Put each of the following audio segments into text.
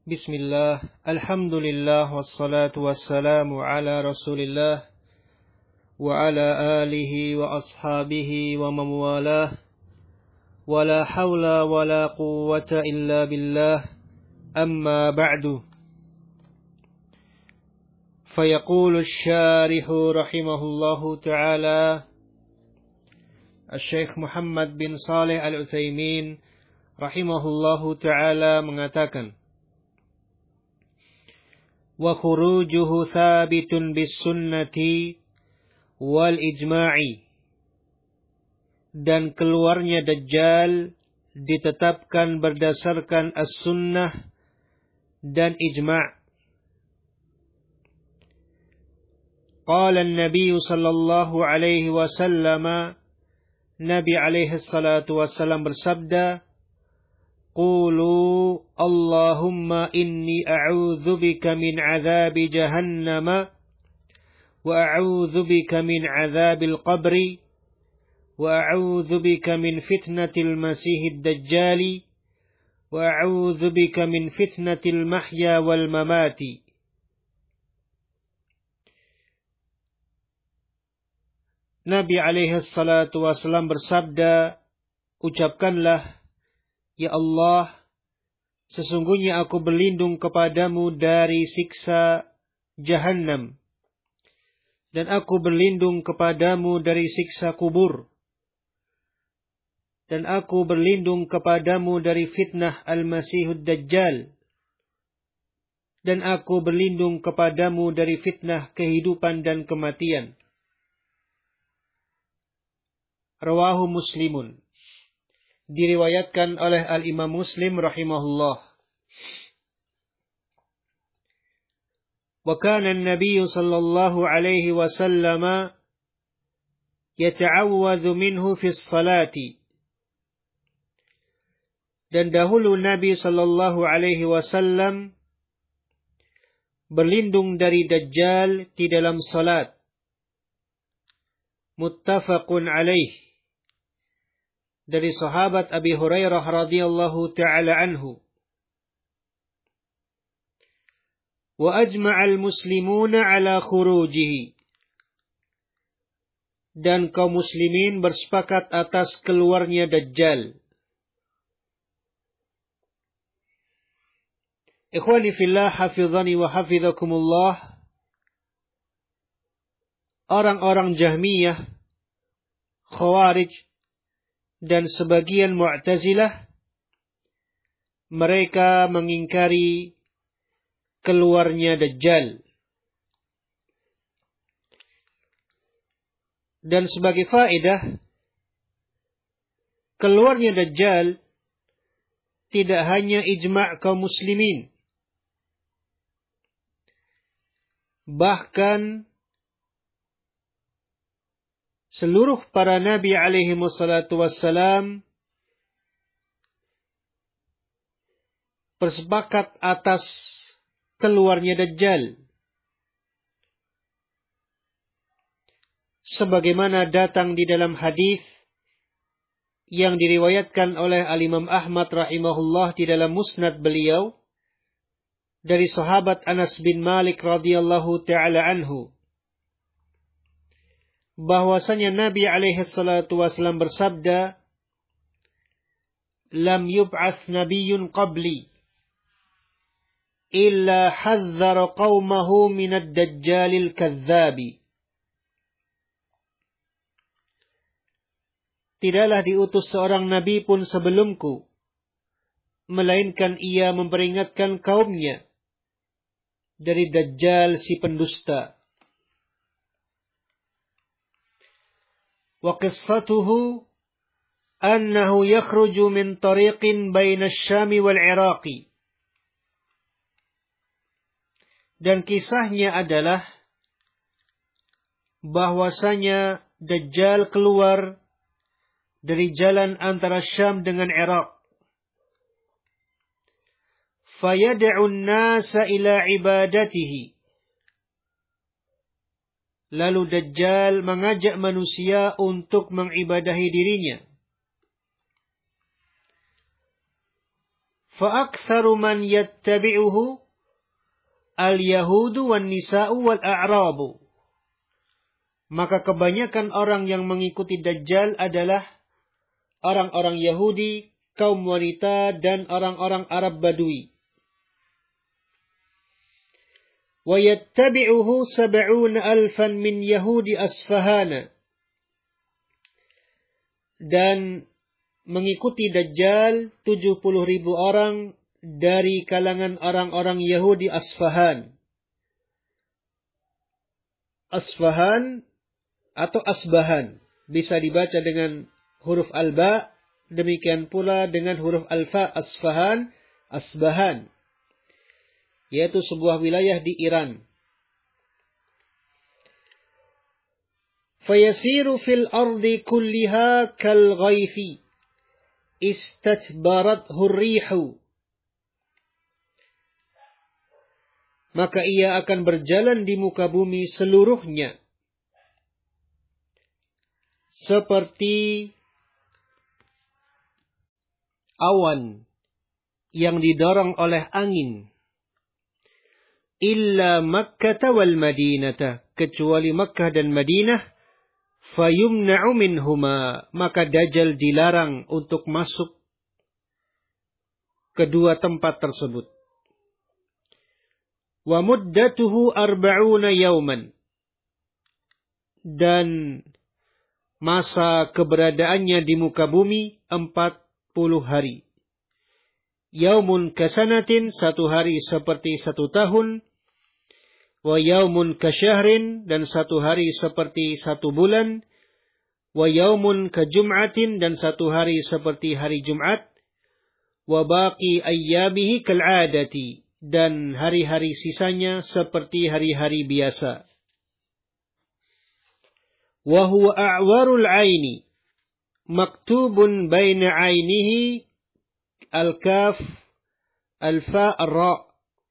Bismillah, alhamdulillah, wassalatu wassalamu ala rasulillah wa ala alihi wa ashabihi wa mawalah wa la hawla wa la quwwata illa billah, amma ba'du. Fayaqulu syarihu rahimahullahu ta'ala Syekh Muhammad bin Saleh Al-Utsaimin rahimahullahu ta'ala mengatakan, wa khurujuhu thabitun bis sunnati wal ijma'i, dan keluarnya Dajjal ditetapkan berdasarkan as-sunnah dan ijma'. Qala an-nabiy sallallahu alaihi wasallam, Nabi alaihi salatu wasallam bersabda, Qulu Allahumma inni a'udzu bika min 'adzabi jahannam wa a'udzu bika min 'adzabil qabri wa a'udzu bika min fitnatil masiihid dajjali wa a'udzu bika min fitnatil mahya wal mamati. Nabi alaihi salatu wasallam bersabda, ucapkanlah, Ya Allah, sesungguhnya aku berlindung kepadamu dari siksa Jahannam, dan aku berlindung kepadamu dari siksa kubur, dan aku berlindung kepadamu dari fitnah Al-Masihud Dajjal, dan aku berlindung kepadamu dari fitnah kehidupan dan kematian. Rawahu Muslimun. Diriwayatkan oleh Al-Imam Muslim rahimahullah. Wa kana an-nabiy sallallahu alaihi wasallam yata'awwadhu minhu fi as-salati. Dan dahulu Nabi sallallahu alaihi wasallam berlindung dari Dajjal di dalam salat. Muttafaqun alaih. Dari sahabat Abi Hurairah radhiyallahu ta'ala anhu. Wa ajma'al muslimuna ala khurujihi. Dan kaum muslimin bersepakat atas keluarnya Dajjal. Ikhwani fillah, hafizani wa hafizakumullah. Orang-orang Jahmiyah, Khawarij, dan sebagian Mu'tazilah, mereka mengingkari keluarnya Dajjal. Dan sebagai faedah, keluarnya Dajjal tidak hanya ijma' kaum muslimin, bahkan seluruh para nabi alaihi wassalatu wassalam bersepakat atas keluarnya Dajjal. Sebagaimana datang di dalam hadis yang diriwayatkan oleh Al-Imam Ahmad rahimahullah di dalam musnad beliau dari sahabat Anas bin Malik radhiyallahu ta'ala anhu, bahwasanya Nabi alaihi salatu wasallam bersabda, lam yub'ats nabiyyun qabli illa hadzara qaumahu minad dajjalil kadzdzabi. Tidaklah diutus seorang nabi pun sebelumku, melainkan ia memperingatkan kaumnya dari Dajjal si pendusta. Wa qissatuhu annahu yakhruju min tariqin baina asy-Syam wal Iraq. Dan kisahnya adalah bahwasanya Dajjal keluar dari jalan antara Syam dengan Irak. Fayad'u an-nasa ila ibadatihi. Lalu Dajjal mengajak manusia untuk mengibadahi dirinya. فَأَكْثَرُ مَنْ يَتَّبِعُهُ الْيَهُودُ وَالنِّسَاءُ وَالْأَعْرَابُ. Maka kebanyakan orang yang mengikuti Dajjal adalah orang-orang Yahudi, kaum wanita, dan orang-orang Arab Badui. وَيَتَّبِعُهُ 70,000 مِنْ يَهُودِ أَصْفَهَانَ. Dan mengikuti Dajjal 70.000 orang dari kalangan orang-orang Yahudi Asfahan. Asfahan atau Asbahan bisa dibaca dengan huruf al-ba, demikian pula dengan huruf al-fa. Asfahan, Asbahan, yaitu sebuah wilayah di Iran. Fayasiru fil ardi kulliha kal ghaifi istatbarathu rihu. Maka ia akan berjalan di muka bumi seluruhnya seperti awan yang didorong oleh angin. Illa Makkah wal Madinah, kecuali Makkah dan Madinah. Fayumna'u minhuma, maka Dajjal dilarang untuk masuk kedua tempat tersebut. Wa muddatuhu 40 yauman, dan masa keberadaannya di muka bumi 40 hari. Yaumun kasanatin, satu hari seperti 1 tahun. Wa yaumun kasyahrin, dan satu hari seperti 1 bulan. Wa yaumun kajum'atin, dan satu hari seperti hari Jumat. Wa baqi ayyamihi kal'adati, dan hari-hari sisanya seperti hari-hari biasa. Wa huwa a'warul 'aini, maktubun baina 'ainihi al-kaf al-fa ar-ra.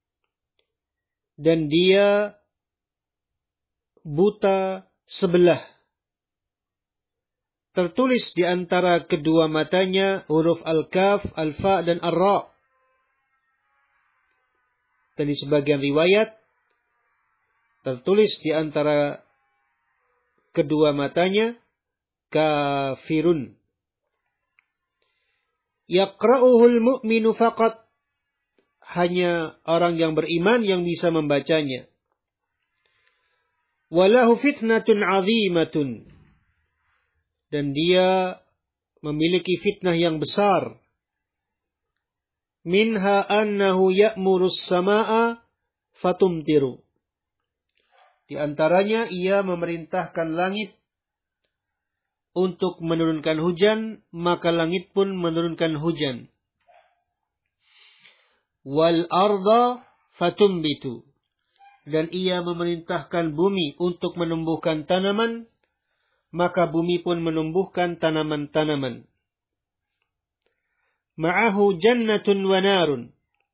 Dan dia buta sebelah. Tertulis di antara kedua matanya huruf al-kaf, al-fa, dan ar-ra. Dan di sebagian riwayat tertulis di antara kedua matanya kafirun. Yaqra'uhul mu'minu faqat, hanya orang yang beriman yang bisa membacanya. Walahu fitnatun 'azimatun, dan dia memiliki fitnah yang besar. Minha annahu ya'murus samaa'a fatumtiru. Di antaranya ia memerintahkan langit untuk menurunkan hujan, maka langit pun menurunkan hujan. Wal arda fatumbitu, dan ia memerintahkan bumi untuk menumbuhkan tanaman, maka bumi pun menumbuhkan tanaman-tanaman. Ma'ahu jannatun wa narun,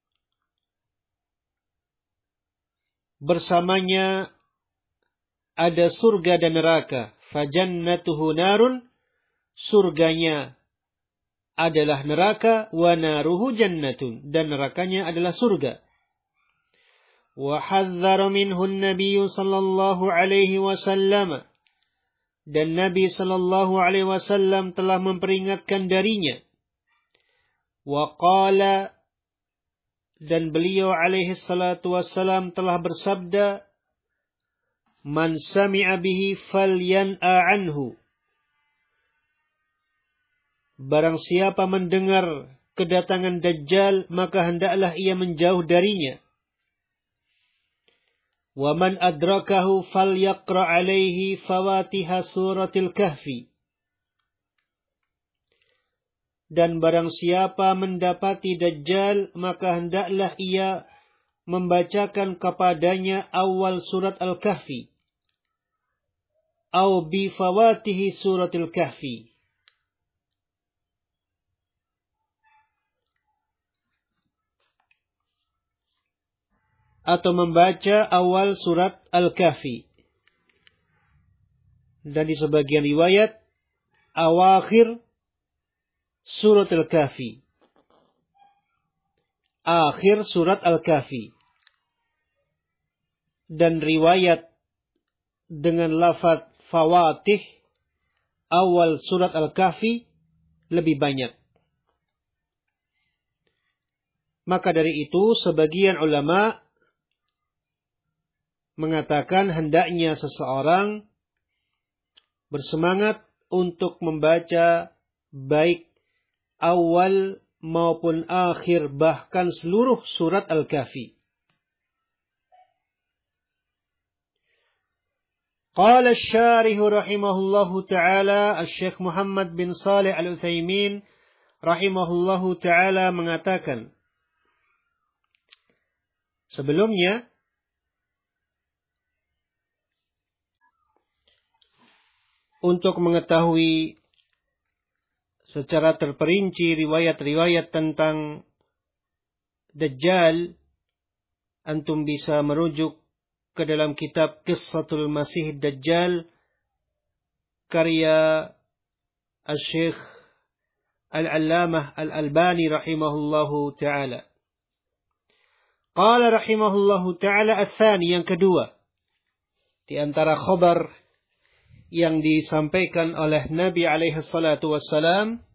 bersamanya ada surga dan neraka. Fajannatuhu narun, surganya adalah neraka. Wa naruhu jannatun, dan nerakanya adalah surga. Wa hadzara minhu an-nabiy sallallahu alaihi wasallam, dan Nabi sallallahu alaihi wasallam telah memperingatkan darinya. Wa qala, dan beliau alaihi salatu wassalam telah bersabda, man sami'a bihi falyan'a anhu. Barang siapa mendengar kedatangan Dajjal, maka hendaklah ia menjauh darinya. Wa man adrakahu falyaqra' alaihi fawatiha suratil kahfi. Dan barang siapa mendapati Dajjal, maka hendaklah ia membacakan kepadanya awal surat Al-Kahfi. Au bi fawatihi suratil kahfi. Atau membaca awal surat Al-Kahfi. Dan di sebagian riwayat awakhir surat Al-Kahfi. akhir surat Al-Kahfi. Dan riwayat dengan lafaz fawatih awal surat Al-Kahfi lebih banyak. Maka dari itu sebagian ulama mengatakan hendaknya seseorang bersemangat untuk membaca baik awal maupun akhir bahkan seluruh surat Al-Kahfi. Qala asy-syarih rahimahullahu taala Asy-Syaikh Muhammad bin Shalih Al-Utsaimin rahimahullahu taala mengatakan, sebelumnya untuk mengetahui secara terperinci riwayat-riwayat tentang Dajjal, antum bisa merujuk ke dalam kitab Qissatul Masih Dajjal karya Asy-Syaikh Al-Allamah Al-Albani rahimahullahu taala. Qala rahimahullahu taala ats-tsani, yang kedua di antara khabar yang disampaikan oleh Nabi alaihi salatu wassalam,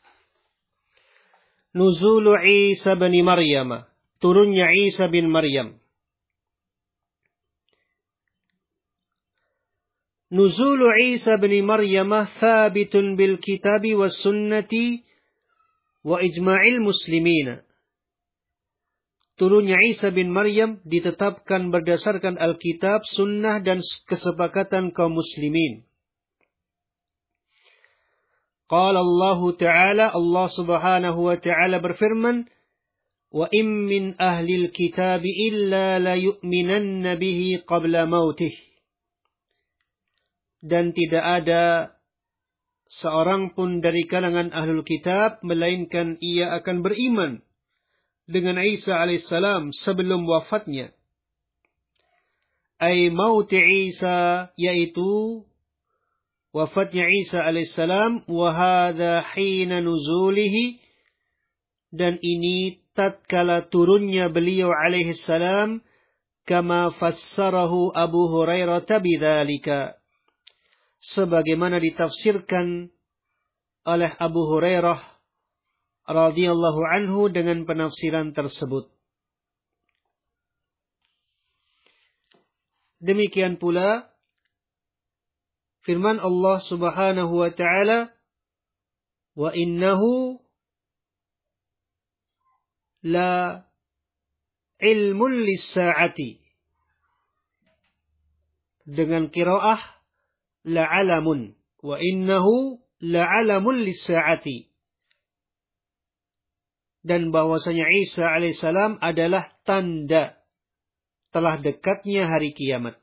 nuzulu Isa bin Maryam, turunnya Isa bin Maryam. Nuzulu Isa bin Maryam thabitun bil kitabi was sunnati wa ijma'il muslimin. Turunnya Isa bin Maryam ditetapkan berdasarkan Alkitab, sunnah dan kesepakatan kaum muslimin. Qala Allah Ta'ala, Allah Subhanahu wa Ta'ala berfirman, wa in min ahlil kitab illa la yu'minanna bihi qabla mautih. Dan tidak ada seorang pun dari kalangan ahlul kitab melainkan ia akan beriman dengan Isa alaihissalam sebelum wafatnya. Ay mauti Isa, yaitu wafatnya Isa alaihissalam, wa hadha hina nuzulihi, dan ini tatkala turunnya beliau alaihissalam, kama fassarahu Abu Hurairah bidzalika, sebagaimana ditafsirkan oleh Abu Hurairah radhiyallahu anhu dengan penafsiran tersebut. Demikian pula firman Allah Subhanahu wa Ta'ala, wa innahu la ilmun lis-sa'ati, dengan qiraah la'alamun, wa innahu la'alamun lis-sa'ati, dan bahwasanya Isa alaihissalam adalah tanda telah dekatnya hari kiamat.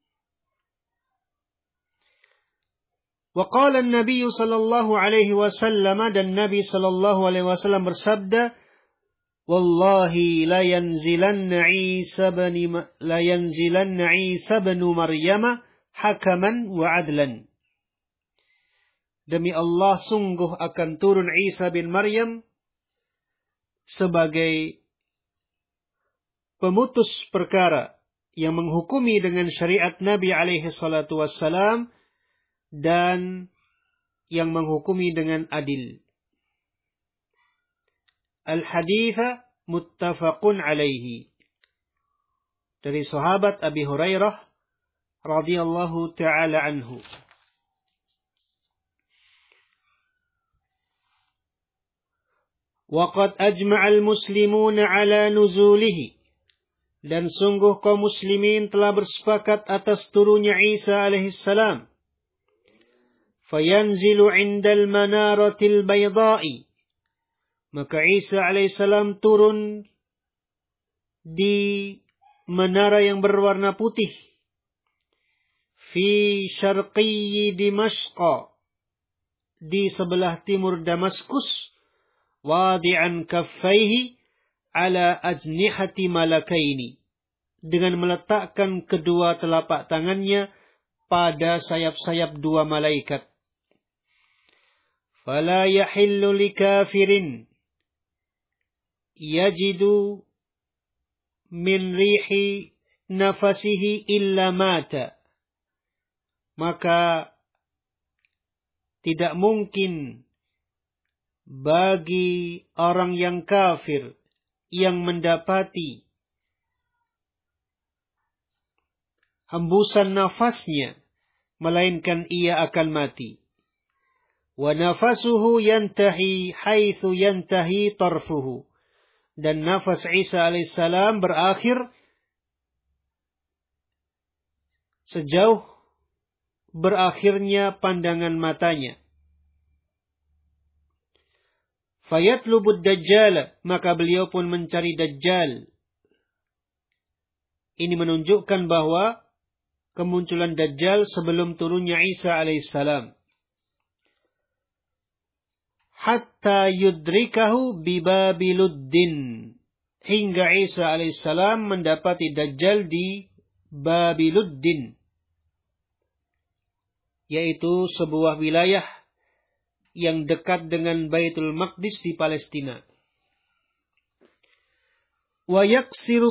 Wa qala an-nabiy sallallahu alaihi wasallam, dan Nabi sallallahu alaihi wasallam bersabda, wallahi la yanzilanna Isa bin Maryam hakaman wa adlan. Demi Allah, sungguh akan turun Isa bin Maryam sebagai pemutus perkara yang menghukumi dengan syariat Nabi alaihi salatu wassalam dan yang menghukumi dengan adil. Al-haditha muttafaqun alaihi. Dari sahabat Abi Hurairah radhiyallahu ta'ala anhu. Waqad ajma'al muslimuna ala nuzulihi, dan sungguh kaum muslimin telah bersepakat atas turunnya Isa alaihissalam. Fayanzilu indal manaratil bayda'i, maka Isa alaihissalam turun di menara yang berwarna putih. Fi syarqiyyi Dimashq, di sebelah timur Damaskus. Wadi'an kaffaihi ala ajnihati malakaini, dengan meletakkan kedua telapak tangannya pada sayap-sayap dua malaikat. Fala yahillu likafirin, yajidu min rihi nafasihi illa mata. Maka tidak mungkin bagi orang yang kafir yang mendapati hembusan nafasnya, melainkan ia akan mati. Wa nafasuhu yantahi haitsu yantahi tarfuhu. Dan nafas Isa alaihissalam berakhir sejauh berakhirnya pandangan matanya. Fayatlubud dajjal, maka beliau pun mencari Dajjal. Ini menunjukkan bahwa kemunculan Dajjal sebelum turunnya Isa alaihissalam. Hatta yudrikahu bibabiluddin. Hingga Isa alaihissalam mendapati Dajjal di Babiluddin, yaitu sebuah wilayah yang dekat dengan Baitul Maqdis di Palestina. Wa yaksiru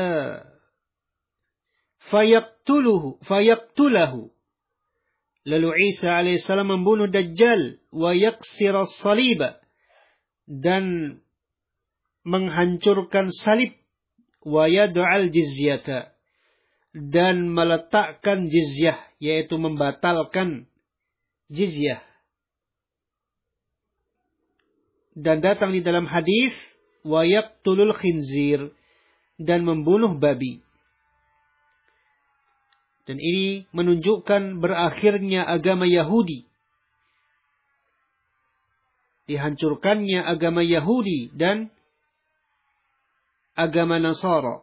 fayaqtulahu. Lalu Isa alaihissalam membunuh Dajjal. Wa yaksira saliba. Dan menghancurkan salib. Wa yad'al jizyata. Dan meletakkan jizyah, yaitu membatalkan jizyah. Dan datang di dalam hadis wa yaqtulul khinzir, dan membunuh babi. Dan ini menunjukkan berakhirnya agama Yahudi, dihancurkannya agama Yahudi dan agama Nasara.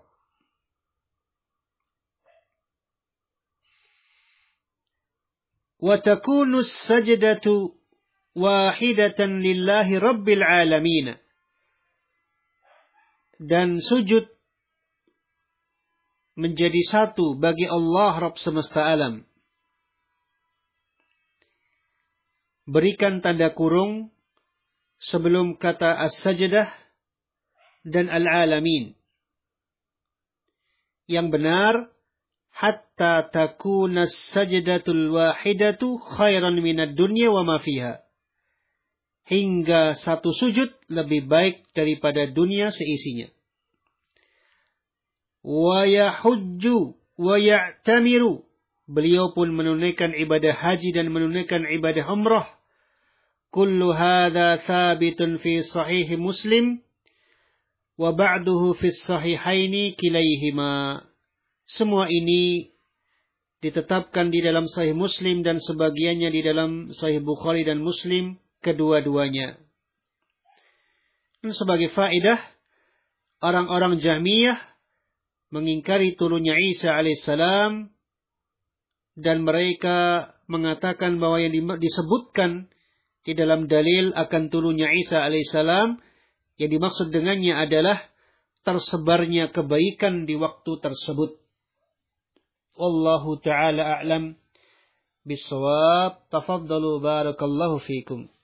Wa takunu as-sajdatu wahidatan lillahi rabbil alamin. Dan sujud menjadi satu bagi Allah Rabb semesta alam. Berikan tanda kurung sebelum kata as-sajdah dan al-alamin. Yang benar, hatta takuna as-sajdatul wahidatu khairan minad dunya wa ma fiha. Hingga satu sujud lebih baik daripada dunia seisinya. Wa yahujju wa ya'tamiru. Beliau pun menunaikan ibadah haji dan menunaikan ibadah umrah. Kullu hadha thabitun fi sahih Muslim wa ba'duhu fi sahihaini kilaihima. Semua ini ditetapkan di dalam Sahih Muslim dan sebagiannya di dalam Sahih Bukhari dan Muslim, kedua-duanya. Dan sebagai faedah, orang-orang Jahmiyah mengingkari turunnya Isa alaihissalam, dan mereka mengatakan bahwa yang disebutkan di dalam dalil akan turunnya Isa alaihissalam, yang dimaksud dengannya adalah tersebarnya kebaikan di waktu tersebut. Wallahu ta'ala a'lam bis-shawab. Tafaddalu barakallahu fikum.